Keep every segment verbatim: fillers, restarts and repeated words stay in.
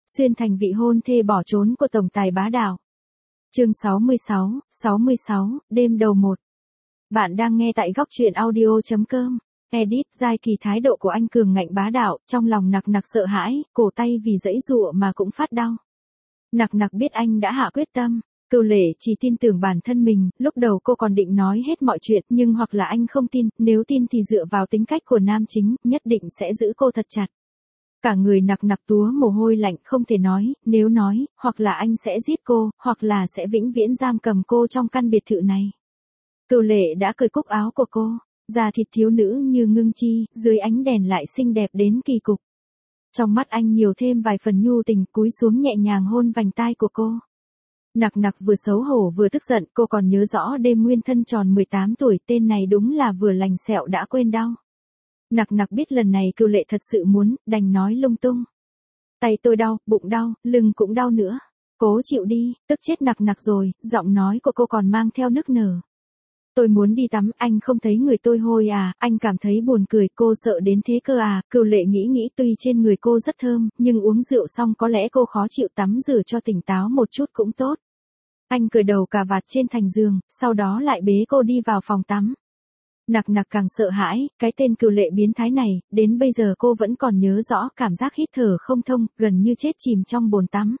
xuyên thành vị hôn thê bỏ trốn của tổng tài bá đạo. Chương sáu mươi sáu, sáu mươi sáu, đêm đầu một. Bạn đang nghe tại góc truyện audio chấm com. Edit, Giai Kỳ thái độ của anh cường ngạnh bá đạo, trong lòng nặc nặc sợ hãi, cổ tay vì giãy giụa mà cũng phát đau. Nặc nặc biết anh đã hạ quyết tâm. Cửu Lệ chỉ tin tưởng bản thân mình, lúc đầu cô còn định nói hết mọi chuyện, nhưng hoặc là anh không tin, nếu tin thì dựa vào tính cách của nam chính, nhất định sẽ giữ cô thật chặt. Cả người nặc nặc túa mồ hôi lạnh, không thể nói, nếu nói, hoặc là anh sẽ giết cô, hoặc là sẽ vĩnh viễn giam cầm cô trong căn biệt thự này. Cửu Lệ đã cởi cúc áo của cô, da thịt thiếu nữ như ngưng chi, dưới ánh đèn lại xinh đẹp đến kỳ cục. Trong mắt anh nhiều thêm vài phần nhu tình, cúi xuống nhẹ nhàng hôn vành tai của cô. Nặc nặc vừa xấu hổ vừa tức giận, cô còn nhớ rõ đêm nguyên thân tròn mười tám tuổi, tên này đúng là vừa lành sẹo đã quên đau. Nặc nặc biết lần này Cửu Lệ thật sự muốn, đành nói lung tung. Tay tôi đau, bụng đau, lưng cũng đau nữa. Cố chịu đi, tức chết nặc nặc rồi, giọng nói của cô còn mang theo nức nở. Tôi muốn đi tắm, anh không thấy người tôi hôi à, anh cảm thấy buồn cười, cô sợ đến thế cơ à. Cửu Lệ nghĩ nghĩ, tuy trên người cô rất thơm, nhưng uống rượu xong có lẽ cô khó chịu, tắm rửa cho tỉnh táo một chút cũng tốt. Anh cởi đầu cà vạt trên thành giường, sau đó lại bế cô đi vào phòng tắm. Nặc nặc càng sợ hãi, cái tên Cửu Lệ biến thái này, đến bây giờ cô vẫn còn nhớ rõ cảm giác hít thở không thông, gần như chết chìm trong bồn tắm.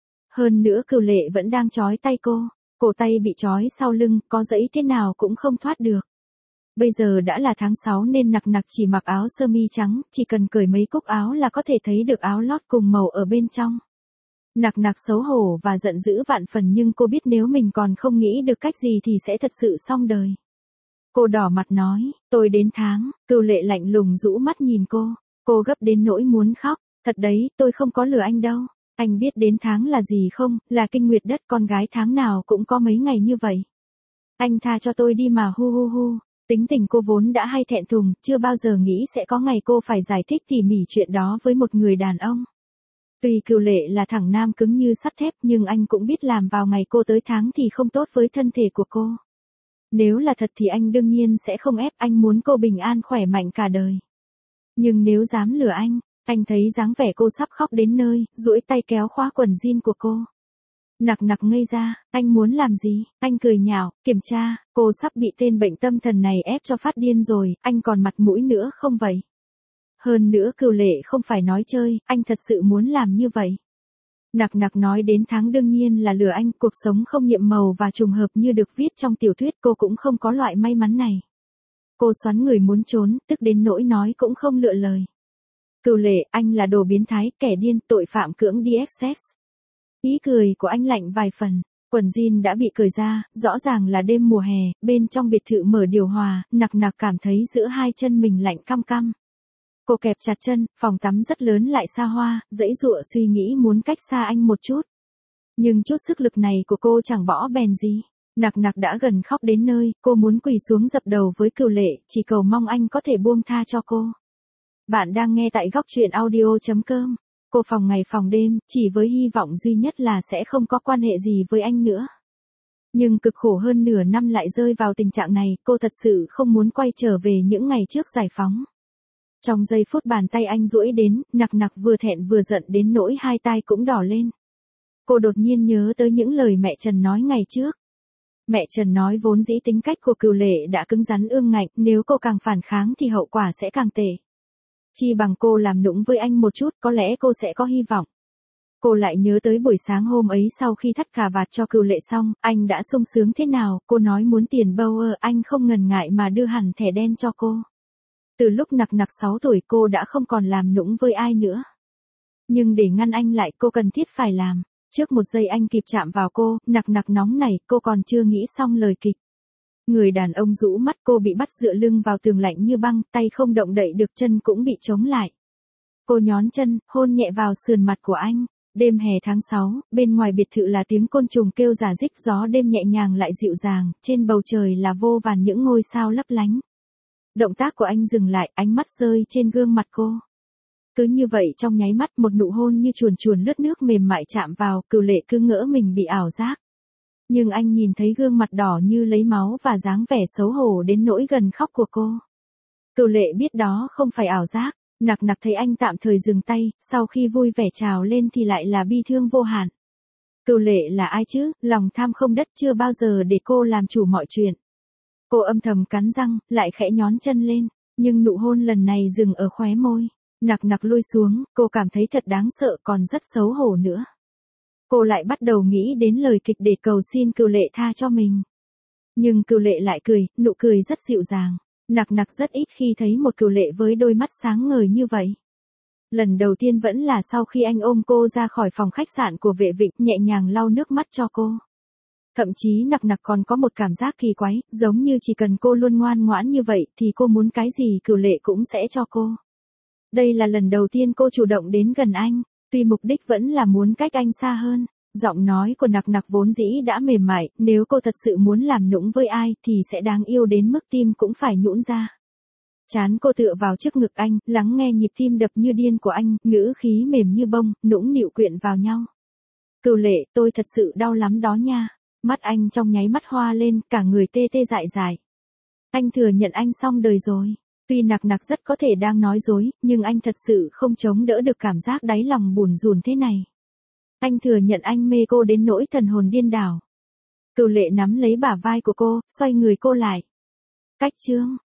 Hơn nữa Cửu Lệ vẫn đang trói tay cô, cổ tay bị trói sau lưng, có giãy thế nào cũng không thoát được. Bây giờ đã là tháng sáu nên nặc nặc chỉ mặc áo sơ mi trắng, chỉ cần cởi mấy cúc áo là có thể thấy được áo lót cùng màu ở bên trong. Nặc nặc xấu hổ và giận dữ vạn phần, nhưng cô biết nếu mình còn không nghĩ được cách gì thì sẽ thật sự xong đời. Cô đỏ mặt nói, tôi đến tháng. Cửu Lệ lạnh lùng rũ mắt nhìn cô, cô gấp đến nỗi muốn khóc. Thật đấy, tôi không có lừa anh đâu. Anh biết đến tháng là gì không, là kinh nguyệt đất, con gái tháng nào cũng có mấy ngày như vậy. Anh tha cho tôi đi mà, hu hu hu. Tính tình cô vốn đã hay thẹn thùng, chưa bao giờ nghĩ sẽ có ngày cô phải giải thích tỉ mỉ chuyện đó với một người đàn ông. Tuy Cửu Lệ là thằng nam cứng như sắt thép, nhưng anh cũng biết làm vào ngày cô tới tháng thì không tốt với thân thể của cô. Nếu là thật thì anh đương nhiên sẽ không ép, anh muốn cô bình an khỏe mạnh cả đời. Nhưng nếu dám lừa anh, anh thấy dáng vẻ cô sắp khóc đến nơi, duỗi tay kéo khóa quần jean của cô. Nặc nặc ngây ra, anh muốn làm gì? Anh cười nhạo, kiểm tra, cô sắp bị tên bệnh tâm thần này ép cho phát điên rồi, anh còn mặt mũi nữa không vậy? Hơn nữa Cửu Lệ không phải nói chơi, anh thật sự muốn làm như vậy. Nặc nặc nói đến tháng đương nhiên là lừa anh, cuộc sống không nhiệm màu và trùng hợp như được viết trong tiểu thuyết, cô cũng không có loại may mắn này. Cô xoắn người muốn trốn, tức đến nỗi nói cũng không lựa lời. Cửu Lệ, anh là đồ biến thái, kẻ điên, tội phạm cưỡng đi excess. Ý cười của anh lạnh vài phần, quần jean đã bị cởi ra, rõ ràng là đêm mùa hè, bên trong biệt thự mở điều hòa, nặc nặc cảm thấy giữa hai chân mình lạnh căm căm. Cô kẹp chặt chân, phòng tắm rất lớn lại xa hoa, giãy giụa suy nghĩ muốn cách xa anh một chút. Nhưng chút sức lực này của cô chẳng bỏ bèn gì. Nặc nặc đã gần khóc đến nơi, cô muốn quỳ xuống dập đầu với Cửu Lệ, chỉ cầu mong anh có thể buông tha cho cô. Bạn đang nghe tại góc truyện audio chấm com. Cô phòng ngày phòng đêm, chỉ với hy vọng duy nhất là sẽ không có quan hệ gì với anh nữa. Nhưng cực khổ hơn nửa năm lại rơi vào tình trạng này, cô thật sự không muốn quay trở về những ngày trước giải phóng. Trong giây phút bàn tay anh duỗi đến, nặc nặc vừa thẹn vừa giận đến nỗi hai tai cũng đỏ lên. Cô đột nhiên nhớ tới những lời mẹ Trần nói ngày trước. Mẹ Trần nói vốn dĩ tính cách của Cửu Lệ đã cứng rắn ương ngạnh, nếu cô càng phản kháng thì hậu quả sẽ càng tệ. Chi bằng cô làm nũng với anh một chút, có lẽ cô sẽ có hy vọng. Cô lại nhớ tới buổi sáng hôm ấy sau khi thắt cà vạt cho Cửu Lệ xong, anh đã sung sướng thế nào, cô nói muốn tiền Bauer, anh không ngần ngại mà đưa hẳn thẻ đen cho cô. Từ lúc nặc nặc sáu tuổi cô đã không còn làm nũng với ai nữa. Nhưng để ngăn anh lại cô cần thiết phải làm. Trước một giây anh kịp chạm vào cô, nặc nặc nóng nảy, cô còn chưa nghĩ xong lời kịch. Người đàn ông rũ mắt, cô bị bắt dựa lưng vào tường lạnh như băng, tay không động đậy được, chân cũng bị chống lại. Cô nhón chân, hôn nhẹ vào sườn mặt của anh. Đêm hè tháng sáu, bên ngoài biệt thự là tiếng côn trùng kêu rả rích, gió đêm nhẹ nhàng lại dịu dàng, trên bầu trời là vô vàn những ngôi sao lấp lánh. Động tác của anh dừng lại, ánh mắt rơi trên gương mặt cô. Cứ như vậy trong nháy mắt, một nụ hôn như chuồn chuồn lướt nước mềm mại chạm vào, Cửu Lệ cứ ngỡ mình bị ảo giác. Nhưng anh nhìn thấy gương mặt đỏ như lấy máu và dáng vẻ xấu hổ đến nỗi gần khóc của cô. Cửu Lệ biết đó không phải ảo giác, Nặc nặc thấy anh tạm thời dừng tay, sau khi vui vẻ trào lên thì lại là bi thương vô hạn. Cửu Lệ là ai chứ, lòng tham không đất chưa bao giờ để cô làm chủ mọi chuyện. Cô âm thầm cắn răng, lại khẽ nhón chân lên, nhưng nụ hôn lần này dừng ở khóe môi. Nặc nặc lui xuống, cô cảm thấy thật đáng sợ còn rất xấu hổ nữa. Cô lại bắt đầu nghĩ đến lời kịch để cầu xin Cửu Lệ tha cho mình. Nhưng Cửu Lệ lại cười, nụ cười rất dịu dàng. Nặc nặc rất ít khi thấy một Cửu Lệ với đôi mắt sáng ngời như vậy. Lần đầu tiên vẫn là sau khi anh ôm cô ra khỏi phòng khách sạn của Vệ Vịnh, nhẹ nhàng lau nước mắt cho cô. Thậm chí nặc nặc còn có một cảm giác kỳ quái, giống như chỉ cần cô luôn ngoan ngoãn như vậy thì cô muốn cái gì Cửu Lệ cũng sẽ cho cô. Đây là lần đầu tiên cô chủ động đến gần anh, tuy mục đích vẫn là muốn cách anh xa hơn. Giọng nói của nặc nặc vốn dĩ đã mềm mại, nếu cô thật sự muốn làm nũng với ai thì sẽ đáng yêu đến mức tim cũng phải nhũn ra. Chán cô tựa vào trước ngực anh, lắng nghe nhịp tim đập như điên của anh, ngữ khí mềm như bông, nũng nịu quyện vào nhau. Cửu Lệ, tôi thật sự đau lắm đó nha. Mắt anh trong nháy mắt hoa lên, cả người tê tê dại dại. Anh thừa nhận anh xong đời rồi. Tuy nặc nặc rất có thể đang nói dối, nhưng anh thật sự không chống đỡ được cảm giác đáy lòng bủn rủn thế này. Anh thừa nhận anh mê cô đến nỗi thần hồn điên đảo. Cửu Lệ nắm lấy bả vai của cô, xoay người cô lại. Cách chương